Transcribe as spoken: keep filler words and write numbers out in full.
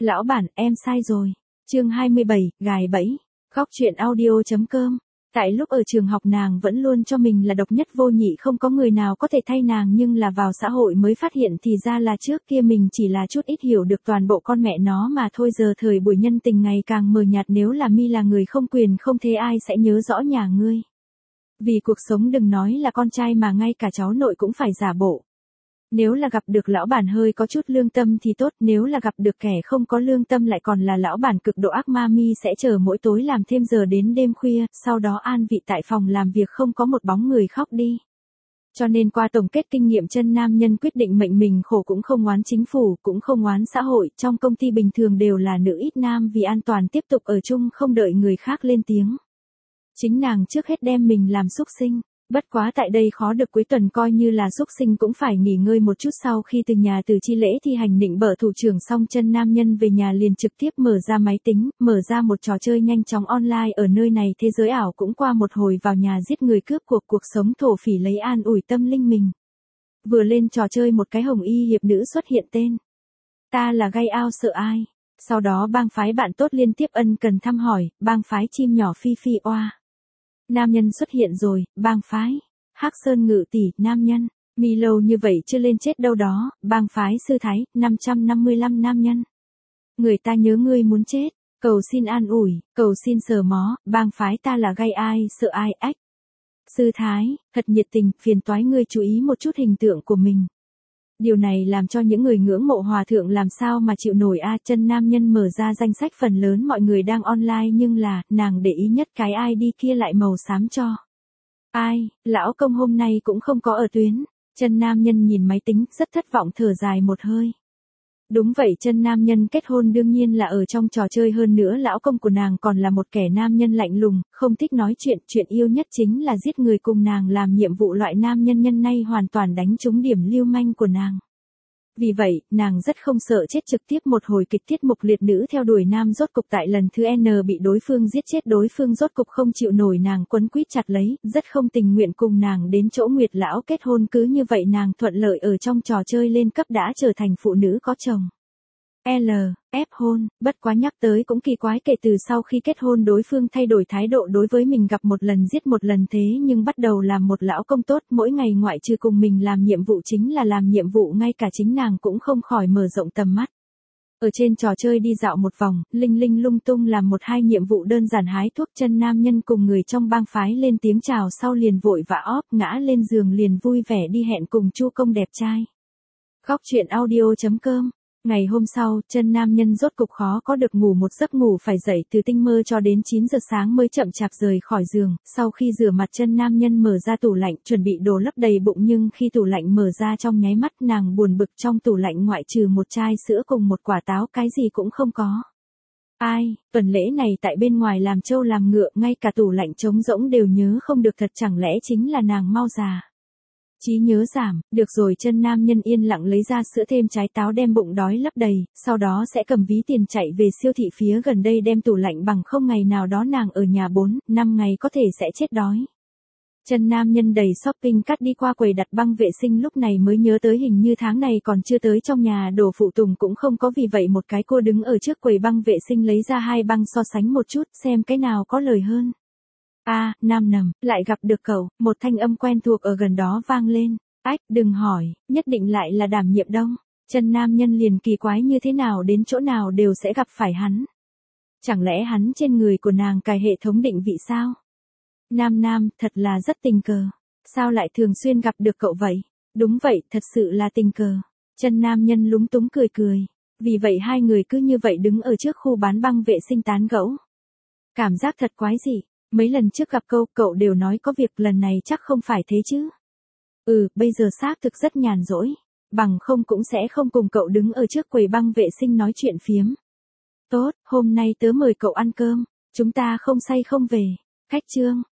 Lão bản, em sai rồi. Chương hai mươi bảy, gài bẫy. Góc truyện audio chấm com. Tại lúc ở trường học nàng vẫn luôn cho mình là độc nhất vô nhị, không có người nào có thể thay nàng, nhưng là vào xã hội mới phát hiện thì ra là trước kia mình chỉ là chút ít hiểu được toàn bộ con mẹ nó mà thôi. Giờ thời buổi nhân tình ngày càng mờ nhạt, nếu là mi là người không quyền không thế ai sẽ nhớ rõ nhà ngươi. Vì cuộc sống đừng nói là con trai mà ngay cả cháu nội cũng phải giả bộ. Nếu là gặp được lão bản hơi có chút lương tâm thì tốt, nếu là gặp được kẻ không có lương tâm lại còn là lão bản cực độ ác ma, mi sẽ chờ mỗi tối làm thêm giờ đến đêm khuya, sau đó an vị tại phòng làm việc không có một bóng người khóc đi. Cho nên qua tổng kết kinh nghiệm, chân nam nhân quyết định mệnh mình khổ cũng không oán chính phủ, cũng không oán xã hội, trong công ty bình thường đều là nữ ít nam, vì an toàn tiếp tục ở chung không đợi người khác lên tiếng. Chính nàng trước hết đem mình làm xúc sinh. Bất quá tại đây khó được, cuối tuần coi như là xúc sinh cũng phải nghỉ ngơi một chút. Sau khi từ nhà từ chi lễ thi hành nịnh bợ thủ trưởng xong, chân nam nhân về nhà liền trực tiếp mở ra máy tính, mở ra một trò chơi nhanh chóng online. Ở nơi này thế giới ảo cũng qua một hồi vào nhà giết người cướp cuộc, cuộc sống thổ phỉ lấy an ủi tâm linh mình. Vừa lên trò chơi một cái hồng y hiệp nữ xuất hiện tên. Ta là Gai Ao sợ ai. Sau đó bang phái bạn tốt liên tiếp ân cần thăm hỏi, bang phái chim nhỏ Phi Phi oa. Nam nhân xuất hiện rồi, bang phái Hắc Sơn Ngự tỷ, nam nhân, mi lâu như vậy chưa lên chết đâu đó, bang phái Sư Thái, năm trăm năm mươi lăm nam nhân. Người ta nhớ ngươi muốn chết, cầu xin an ủi, cầu xin sờ mó, bang phái ta là Gai ai, sợ ai, ách. Sư Thái, thật nhiệt tình, phiền toái ngươi chú ý một chút hình tượng của mình. Điều này làm cho những người ngưỡng mộ hòa thượng làm sao mà chịu nổi a. Chân nam nhân mở ra danh sách, phần lớn mọi người đang online, nhưng là, nàng để ý nhất cái i đê kia lại màu xám cho. Ai, lão công hôm nay cũng không có ở tuyến. Chân nam nhân nhìn máy tính, rất thất vọng thở dài một hơi. Đúng vậy, chân nam nhân kết hôn đương nhiên là ở trong trò chơi, hơn nữa lão công của nàng còn là một kẻ nam nhân lạnh lùng, không thích nói chuyện, chuyện yêu nhất chính là giết người. Cùng nàng làm nhiệm vụ loại nam nhân nhân này hoàn toàn đánh trúng điểm lưu manh của nàng. Vì vậy, nàng rất không sợ chết, trực tiếp một hồi kịch tiết mục liệt nữ theo đuổi nam, rốt cục tại lần thứ N bị đối phương giết chết, đối phương rốt cục không chịu nổi nàng quấn quýt chặt lấy, rất không tình nguyện cùng nàng đến chỗ Nguyệt lão kết hôn. Cứ như vậy nàng thuận lợi ở trong trò chơi lên cấp, đã trở thành phụ nữ có chồng. L, ép hôn, bất quá nhắc tới cũng kỳ quái, kể từ sau khi kết hôn đối phương thay đổi thái độ đối với mình, gặp một lần giết một lần, thế nhưng bắt đầu làm một lão công tốt, mỗi ngày ngoại trừ cùng mình làm nhiệm vụ chính là làm nhiệm vụ, ngay cả chính nàng cũng không khỏi mở rộng tầm mắt. Ở trên trò chơi đi dạo một vòng, linh linh lung tung làm một hai nhiệm vụ đơn giản hái thuốc. Chân nam nhân cùng người trong bang phái lên tiếng chào sau liền vội vã óp ngã lên giường, liền vui vẻ đi hẹn cùng chu công đẹp trai. Góc truyện audio chấm com. Ngày hôm sau, chân nam nhân rốt cục khó có được ngủ một giấc ngủ, phải dậy từ tinh mơ cho đến chín giờ sáng mới chậm chạp rời khỏi giường. Sau khi rửa mặt, chân nam nhân mở ra tủ lạnh, chuẩn bị đồ lấp đầy bụng, nhưng khi tủ lạnh mở ra trong nháy mắt nàng buồn bực, trong tủ lạnh ngoại trừ một chai sữa cùng một quả táo, cái gì cũng không có. Ai, tuần lễ này tại bên ngoài làm trâu làm ngựa, ngay cả tủ lạnh trống rỗng đều nhớ không được, thật chẳng lẽ chính là nàng mau già. Trí nhớ giảm, được rồi, chân nam nhân yên lặng lấy ra sữa thêm trái táo đem bụng đói lấp đầy, sau đó sẽ cầm ví tiền chạy về siêu thị phía gần đây đem tủ lạnh bằng không, ngày nào đó nàng ở nhà bốn, năm ngày có thể sẽ chết đói. Chân nam nhân đầy shopping cart đi qua quầy đặt băng vệ sinh, lúc này mới nhớ tới hình như tháng này còn chưa tới, trong nhà đồ phụ tùng cũng không có, vì vậy một cái cô đứng ở trước quầy băng vệ sinh lấy ra hai băng so sánh một chút, xem cái nào có lời hơn. A, à, nam nầm, lại gặp được cậu, một thanh âm quen thuộc ở gần đó vang lên. Ách, đừng hỏi, nhất định lại là Đàm Nhiệm Đông. Chân nam nhân liền kỳ quái, như thế nào đến chỗ nào đều sẽ gặp phải hắn. Chẳng lẽ hắn trên người của nàng cài hệ thống định vị sao? Nam nam, thật là rất tình cờ. Sao lại thường xuyên gặp được cậu vậy? Đúng vậy, thật sự là tình cờ. Chân nam nhân lúng túng cười cười. Vì vậy hai người cứ như vậy đứng ở trước khu bán băng vệ sinh tán gẫu. Cảm giác thật quái dị. Mấy lần trước gặp câu, cậu đều nói có việc, lần này chắc không phải thế chứ. Ừ, bây giờ xác thực rất nhàn rỗi. Bằng không cũng sẽ không cùng cậu đứng ở trước quầy băng vệ sinh nói chuyện phiếm. Tốt, hôm nay tớ mời cậu ăn cơm. Chúng ta không say không về. Cách chương.